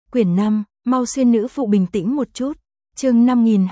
Quyển 5, mau xuyên nữ phụ bình tĩnh một chút. Chương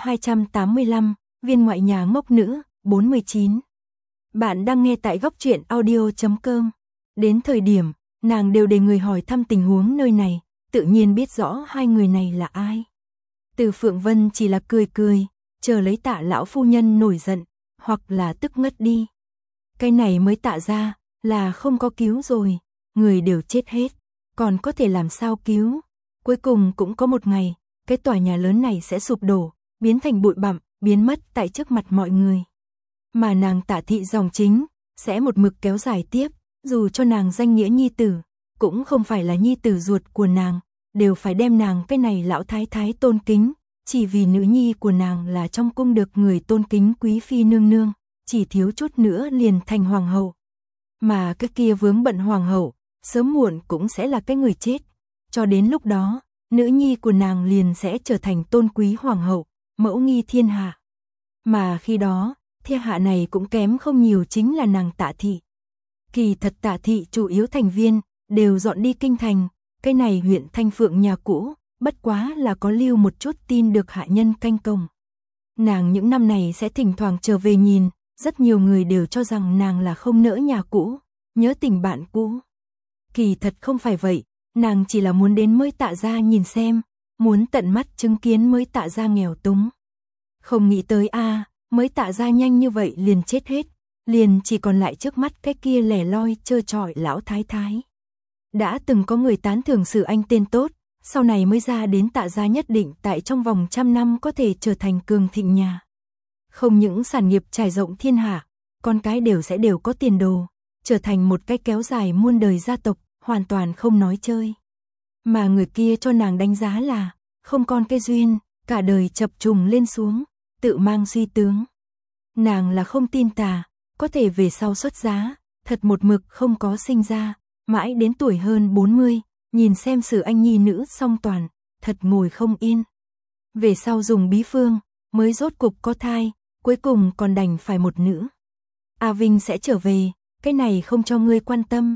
5285, viên ngoại nhà ngốc nữ, 49. Bạn đang nghe tại góc truyện audio.com. Đến thời điểm, nàng đều để người hỏi thăm tình huống nơi này, tự nhiên biết rõ hai người này là ai. Từ Phượng Vân chỉ là cười cười, chờ lấy Tạ lão phu nhân nổi giận, hoặc là tức ngất đi. Cái này mới Tạ ra, là không có cứu rồi, người đều chết hết, còn có thể làm sao cứu. Cuối cùng cũng có một ngày, cái tòa nhà lớn này sẽ sụp đổ, biến thành bụi bặm, biến mất tại trước mặt mọi người. Mà nàng Tạ thị dòng chính, sẽ một mực kéo dài tiếp, dù cho nàng danh nghĩa nhi tử, cũng không phải là nhi tử ruột của nàng, đều phải đem nàng cái này lão thái thái tôn kính, chỉ vì nữ nhi của nàng là trong cung được người tôn kính quý phi nương nương, chỉ thiếu chút nữa liền thành hoàng hậu. Mà cái kia vướng bận hoàng hậu, sớm muộn cũng sẽ là cái người chết, cho đến lúc đó, nữ nhi của nàng liền sẽ trở thành tôn quý hoàng hậu, mẫu nghi thiên hạ. Mà khi đó, thiên hạ này cũng kém không nhiều chính là nàng Tạ thị. Kỳ thật Tạ thị chủ yếu thành viên, đều dọn đi kinh thành, cái này huyện Thanh Phượng nhà cũ, bất quá là có lưu một chút tin được hạ nhân canh cổng. Nàng những năm này sẽ thỉnh thoảng trở về nhìn, rất nhiều người đều cho rằng nàng là không nỡ nhà cũ, nhớ tình bạn cũ. Kỳ thật không phải vậy, nàng chỉ là muốn đến mới Tạ ra nhìn xem, muốn tận mắt chứng kiến mới Tạ ra nghèo túng. Không nghĩ tới mới Tạ ra nhanh như vậy liền chết hết, liền chỉ còn lại trước mắt cái kia lẻ loi trơ trọi lão thái thái. Đã từng có người tán thưởng Sử Anh tên tốt, sau này mới ra đến Tạ gia nhất định tại trong vòng 100 năm có thể trở thành cường thịnh nhà. Không những sản nghiệp trải rộng thiên hạ, con cái đều có tiền đồ, trở thành một cái kéo dài muôn đời gia tộc, hoàn toàn không nói chơi. Mà người kia cho nàng đánh giá là, không con cái duyên, cả đời chập trùng lên xuống, tự mang suy tướng. Nàng là không tin tà, có thể về sau xuất giá, thật một mực không có sinh ra, mãi đến tuổi hơn 40, nhìn xem Sử Anh nhi nữ song toàn, thật ngồi không yên. Về sau dùng bí phương, mới rốt cục có thai, cuối cùng còn đành phải một nữ. A Vinh sẽ trở về, cái này không cho ngươi quan tâm.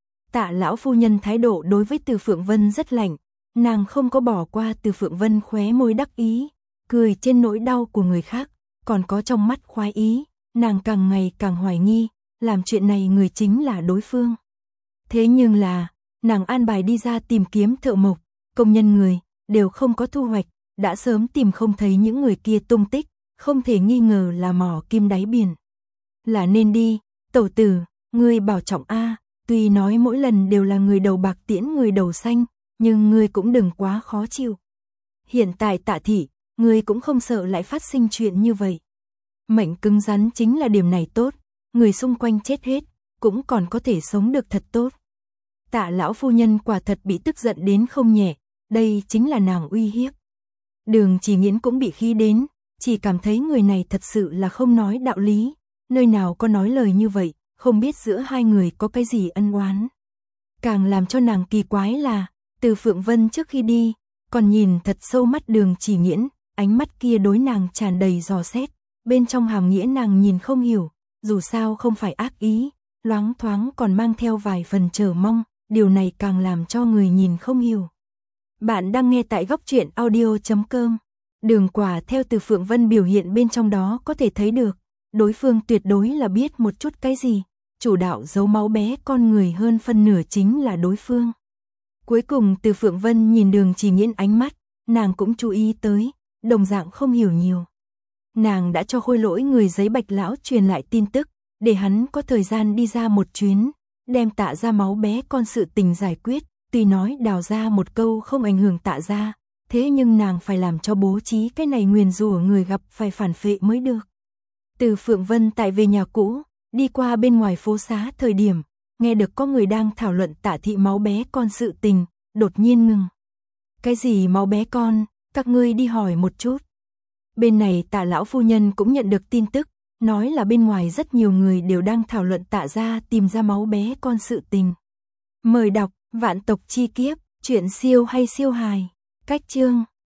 Tạ lão phu nhân thái độ đối với Từ Phượng Vân rất lạnh, nàng không có bỏ qua Từ Phượng Vân khóe môi đắc ý, cười trên nỗi đau của người khác, còn có trong mắt khoái ý, nàng càng ngày càng hoài nghi, làm chuyện này người chính là đối phương. Thế nhưng là, nàng an bài đi ra tìm kiếm thợ mộc, công nhân người, đều không có thu hoạch, đã sớm tìm không thấy những người kia tung tích, không thể nghi ngờ là mỏ kim đáy biển. Là nên đi, tẩu tử, ngươi bảo trọng tuy nói mỗi lần đều là người đầu bạc tiễn người đầu xanh, nhưng ngươi cũng đừng quá khó chịu. Hiện tại Tạ thị, ngươi cũng không sợ lại phát sinh chuyện như vậy. Mệnh cứng rắn chính là điểm này tốt, người xung quanh chết hết, cũng còn có thể sống được thật tốt. Tạ lão phu nhân quả thật bị tức giận đến không nhẹ, đây chính là nàng uy hiếp. Đường Chỉ Nghiễn cũng bị khí đến, chỉ cảm thấy người này thật sự là không nói đạo lý, nơi nào có nói lời như vậy, không biết giữa hai người có cái gì ân oán. Càng làm cho nàng kỳ quái là, Từ Phượng Vân trước khi đi, còn nhìn thật sâu mắt Đường Chỉ Nghiễn, ánh mắt kia đối nàng tràn đầy dò xét, bên trong hàm nghĩa nàng nhìn không hiểu, dù sao không phải ác ý, loáng thoáng còn mang theo vài phần chờ mong, điều này càng làm cho người nhìn không hiểu. Bạn đang nghe tại góc truyện audio.com. Đường Quả theo Từ Phượng Vân biểu hiện bên trong đó có thể thấy được, đối phương tuyệt đối là biết một chút cái gì, chủ đạo giấu máu bé con người hơn phân nửa chính là đối phương. Cuối cùng Từ Phượng Vân nhìn Đường Chỉ Nghiễn ánh mắt, nàng cũng chú ý tới, đồng dạng không hiểu nhiều. Nàng đã cho Khôi Lỗi người giấy Bạch lão truyền lại tin tức, để hắn có thời gian đi ra một chuyến, đem Tạ ra máu bé con sự tình giải quyết, tuy nói đào ra một câu không ảnh hưởng Tạ ra, thế nhưng nàng phải làm cho bố trí cái này nguyền rủa người gặp phải phản phệ mới được. Từ Phượng Vân tại về nhà cũ, đi qua bên ngoài phố xá thời điểm, nghe được có người đang thảo luận Tạ thị máu bé con sự tình, đột nhiên ngừng. Cái gì máu bé con, các ngươi đi hỏi một chút. Bên này Tạ lão phu nhân cũng nhận được tin tức, nói là bên ngoài rất nhiều người đều đang thảo luận Tạ ra tìm ra máu bé con sự tình. Mời đọc Vạn Tộc Chi Kiếp, chuyện siêu hay siêu hài, cách chương.